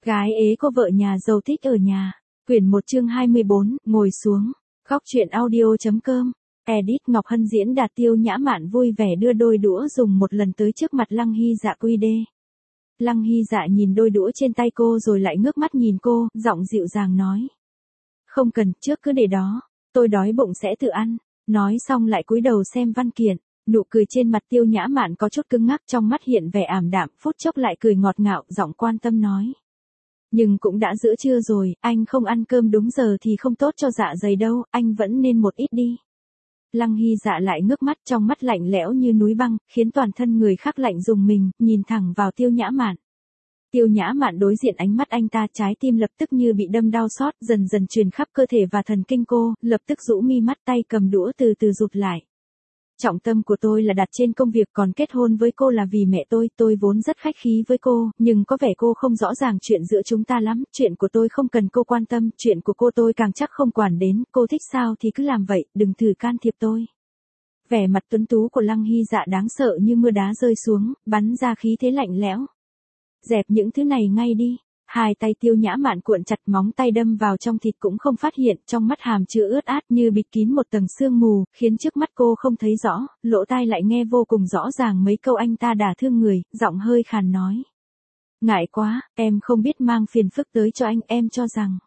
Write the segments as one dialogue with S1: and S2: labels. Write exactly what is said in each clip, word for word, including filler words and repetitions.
S1: Gái ế cô vợ nhà giàu thích ở nhà. Quyển một chương hai mươi bốn, ngồi xuống. Góc truyện audio.com. Edit Ngọc Hân diễn đạt Tiêu Nhã Mạn vui vẻ đưa đôi đũa dùng một lần tới trước mặt Lăng Hy Dạ quy đê. Lăng Hy Dạ nhìn đôi đũa trên tay cô rồi lại ngước mắt nhìn cô, giọng dịu dàng nói. Không cần, trước cứ để đó, tôi đói bụng sẽ tự ăn. Nói xong lại cúi đầu xem văn kiện. Nụ cười trên mặt Tiêu Nhã Mạn có chút cứng ngắc, trong mắt hiện vẻ ảm đạm, phút chốc lại cười ngọt ngào, giọng quan tâm nói. Nhưng cũng đã giữa trưa rồi, anh không ăn cơm đúng giờ thì không tốt cho dạ dày đâu, anh vẫn nên một ít đi. Lăng Hy Dạ lại ngước mắt, trong mắt lạnh lẽo như núi băng, khiến toàn thân người khác lạnh rùng mình, nhìn thẳng vào Tiêu Nhã Mạn. Tiêu Nhã Mạn đối diện ánh mắt anh ta, trái tim lập tức như bị đâm đau xót, dần dần truyền khắp cơ thể và thần kinh cô, lập tức rũ mi mắt, tay cầm đũa từ từ rụt lại. Trọng tâm của tôi là đặt trên công việc, còn kết hôn với cô là vì mẹ tôi, tôi vốn rất khách khí với cô, nhưng có vẻ cô không rõ ràng chuyện giữa chúng ta lắm, chuyện của tôi không cần cô quan tâm, chuyện của cô tôi càng chắc không quản đến, cô thích sao thì cứ làm vậy, đừng thử can thiệp tôi. Vẻ mặt tuấn tú của Lăng Hy Dạ đáng sợ như mưa đá rơi xuống, bắn ra khí thế lạnh lẽo. Dẹp những thứ này ngay đi. Hai tay Tiêu Nhã Mạn cuộn chặt, móng tay đâm vào trong thịt cũng không phát hiện, trong mắt hàm chứa ướt át như bịt kín một tầng sương mù, khiến trước mắt cô không thấy rõ, lỗ tai lại nghe vô cùng rõ ràng mấy câu anh ta đả thương người, giọng hơi khàn nói. Ngại quá, em không biết mang phiền phức tới cho anh, em cho rằng.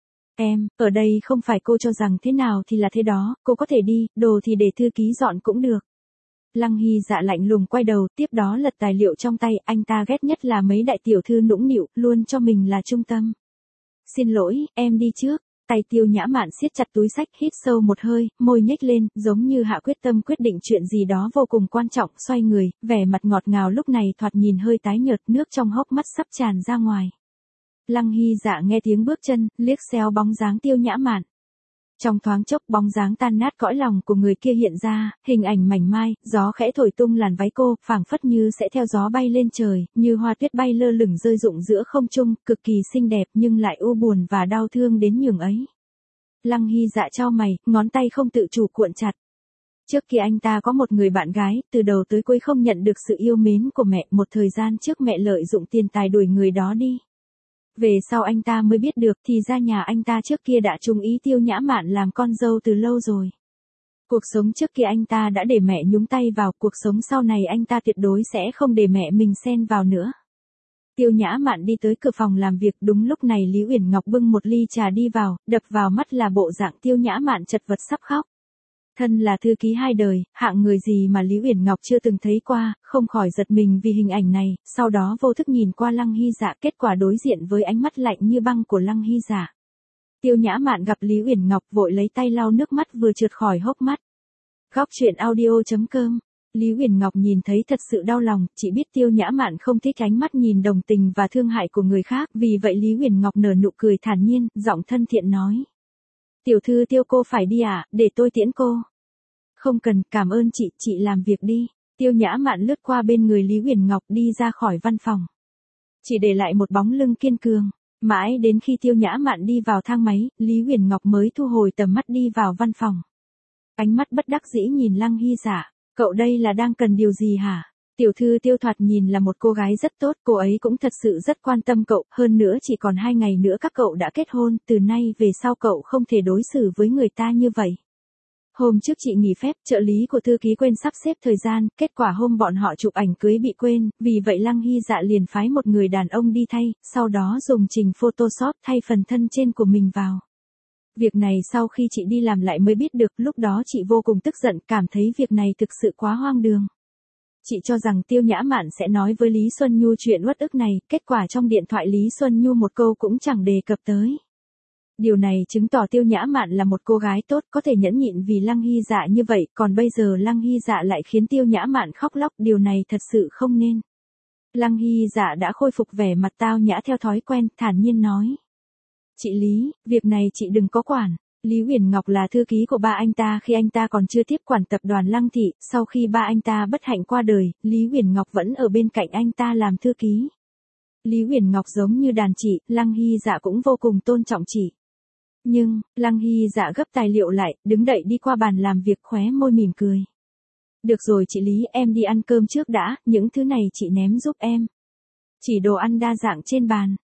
S1: Em, ở đây không phải cô cho rằng thế nào thì là thế đó, cô có thể đi, đồ thì để thư ký dọn cũng được. Lăng Hy Dạ lạnh lùng quay đầu, tiếp đó lật tài liệu trong tay, anh ta ghét nhất là mấy đại tiểu thư nũng nịu, luôn cho mình là trung tâm. Xin lỗi, em đi trước. Tay Tiêu Nhã Mạn siết chặt túi xách, hít sâu một hơi, môi nhếch lên, giống như hạ quyết tâm quyết định chuyện gì đó vô cùng quan trọng, xoay người, vẻ mặt ngọt ngào lúc này thoạt nhìn hơi tái nhợt, nước trong hốc mắt sắp tràn ra ngoài. Lăng Hy Dạ nghe tiếng bước chân, liếc xéo bóng dáng Tiêu Nhã Mạn. Trong thoáng chốc, bóng dáng tan nát cõi lòng của người kia hiện ra, hình ảnh mảnh mai, gió khẽ thổi tung làn váy cô, phảng phất như sẽ theo gió bay lên trời, như hoa tuyết bay lơ lửng rơi rụng giữa không trung, cực kỳ xinh đẹp nhưng lại u buồn và đau thương đến nhường ấy. Lăng Hy Dạ chau mày, ngón tay không tự chủ cuộn chặt. Trước kia anh ta có một người bạn gái, từ đầu tới cuối không nhận được sự yêu mến của mẹ, một thời gian trước mẹ lợi dụng tiền tài đuổi người đó đi. Về sau anh ta mới biết được thì ra nhà anh ta trước kia đã trúng ý Tiêu Nhã Mạn làm con dâu từ lâu rồi. Cuộc sống trước kia anh ta đã để mẹ nhúng tay vào, cuộc sống sau này anh ta tuyệt đối sẽ không để mẹ mình xen vào nữa. Tiêu Nhã Mạn đi tới cửa phòng làm việc, đúng lúc này Lý Uyển Ngọc bưng một ly trà đi vào, đập vào mắt là bộ dạng Tiêu Nhã Mạn chật vật sắp khóc. Thân là thư ký hai đời, hạng người gì mà Lý Uyển Ngọc chưa từng thấy qua, không khỏi giật mình vì hình ảnh này, sau đó vô thức nhìn qua Lăng Hy Dạ, kết quả đối diện với ánh mắt lạnh như băng của Lăng Hy Dạ. Tiêu Nhã Mạn gặp Lý Uyển Ngọc vội lấy tay lau nước mắt vừa trượt khỏi hốc mắt. Góc truyện audio.com. Lý Uyển Ngọc nhìn thấy thật sự đau lòng, chỉ biết Tiêu Nhã Mạn không thích ánh mắt nhìn đồng tình và thương hại của người khác, vì vậy Lý Uyển Ngọc nở nụ cười thản nhiên, giọng thân thiện nói. Tiểu thư Tiêu cô phải đi à, để tôi tiễn cô. Không cần, cảm ơn chị, chị làm việc đi. Tiêu Nhã Mạn lướt qua bên người Lý Uyển Ngọc đi ra khỏi văn phòng. Chỉ để lại một bóng lưng kiên cường. Mãi đến khi Tiêu Nhã Mạn đi vào thang máy, Lý Uyển Ngọc mới thu hồi tầm mắt đi vào văn phòng. Ánh mắt bất đắc dĩ nhìn Lăng Hy Dạ, cậu đây là đang cần điều gì hả? Tiểu thư Tiêu thoạt nhìn là một cô gái rất tốt, cô ấy cũng thật sự rất quan tâm cậu, hơn nữa chỉ còn hai ngày nữa các cậu đã kết hôn, từ nay về sau cậu không thể đối xử với người ta như vậy. Hôm trước chị nghỉ phép, trợ lý của thư ký quên sắp xếp thời gian, kết quả hôm bọn họ chụp ảnh cưới bị quên, vì vậy Lăng Hy Dạ liền phái một người đàn ông đi thay, sau đó dùng trình Photoshop thay phần thân trên của mình vào. Việc này sau khi chị đi làm lại mới biết được, lúc đó chị vô cùng tức giận, cảm thấy việc này thực sự quá hoang đường. Chị cho rằng Tiêu Nhã Mạn sẽ nói với Lý Xuân Nhu chuyện uất ức này, kết quả trong điện thoại Lý Xuân Nhu một câu cũng chẳng đề cập tới. Điều này chứng tỏ Tiêu Nhã Mạn là một cô gái tốt, có thể nhẫn nhịn vì Lăng Hy Dạ như vậy, còn bây giờ Lăng Hy Dạ lại khiến Tiêu Nhã Mạn khóc lóc, điều này thật sự không nên. Lăng Hy Dạ đã khôi phục vẻ mặt tao nhã theo thói quen, thản nhiên nói. Chị Lý, việc này chị đừng có quản. Lý Uyển Ngọc là thư ký của ba anh ta khi anh ta còn chưa tiếp quản tập đoàn Lăng Thị, sau khi ba anh ta bất hạnh qua đời, Lý Uyển Ngọc vẫn ở bên cạnh anh ta làm thư ký. Lý Uyển Ngọc giống như đàn chị, Lăng Hy Dạ cũng vô cùng tôn trọng chị. Nhưng, Lăng Hy Dạ gấp tài liệu lại, đứng đậy đi qua bàn làm việc, khóe môi mỉm cười. Được rồi chị Lý, em đi ăn cơm trước đã, những thứ này chị ném giúp em. Chỉ đồ ăn đa dạng trên bàn.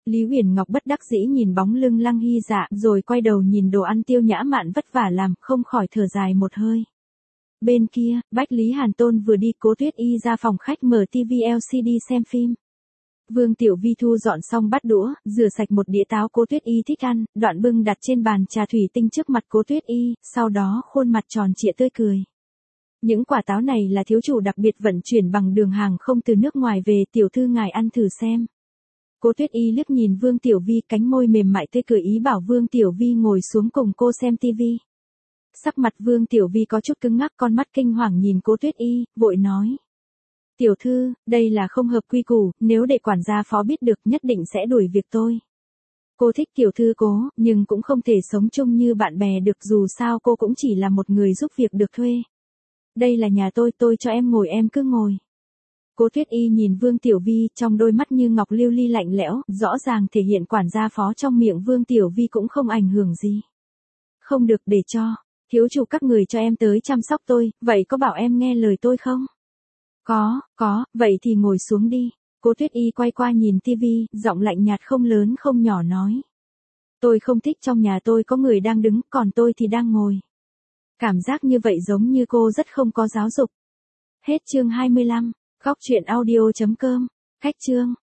S1: Lý Huyền Ngọc bất đắc dĩ nhìn bóng lưng Lăng Hy Dạ, rồi quay đầu nhìn đồ ăn Tiêu Nhã Mạn vất vả làm, không khỏi thở dài một hơi. Bên kia, Bách Lý Hàn Tôn vừa đi, Cố Tuyết Y ra phòng khách mở ti vi lờ xê đê xem phim. Vương Tiểu Vi thu dọn xong bát đũa, rửa sạch một đĩa táo Cố Tuyết Y thích ăn, đoạn bưng đặt trên bàn trà thủy tinh trước mặt Cố Tuyết Y, sau đó khuôn mặt tròn trịa tươi cười. Những quả táo này là thiếu chủ đặc biệt vận chuyển bằng đường hàng không từ nước ngoài về, tiểu thư ngài ăn thử xem. Cố Tuyết Y liếc nhìn Vương Tiểu Vi, cánh môi mềm mại tươi cười ý bảo Vương Tiểu Vi ngồi xuống cùng cô xem tivi. Sắc mặt Vương Tiểu Vi có chút cứng ngắc, con mắt kinh hoàng nhìn Cố Tuyết Y, vội nói. Tiểu thư, đây là không hợp quy củ, nếu để quản gia phó biết được nhất định sẽ đuổi việc tôi. Cô thích tiểu thư cố, nhưng cũng không thể sống chung như bạn bè được, dù sao cô cũng chỉ là một người giúp việc được thuê. Đây là nhà tôi, tôi cho em ngồi em cứ ngồi. Cố Tuyết Y nhìn Vương Tiểu Vi, trong đôi mắt như ngọc lưu ly lạnh lẽo, rõ ràng thể hiện quản gia phó trong miệng Vương Tiểu Vi cũng không ảnh hưởng gì. Không được, để cho thiếu chủ các người cho em tới chăm sóc tôi, vậy có bảo em nghe lời tôi không? Có, có, vậy thì ngồi xuống đi. Cố Tuyết Y quay qua nhìn tivi, giọng lạnh nhạt không lớn không nhỏ nói. Tôi không thích trong nhà tôi có người đang đứng, còn tôi thì đang ngồi. Cảm giác như vậy giống như cô rất không có giáo dục. Hết chương hai mươi lăm, góc truyện audio chấm com, khách chương.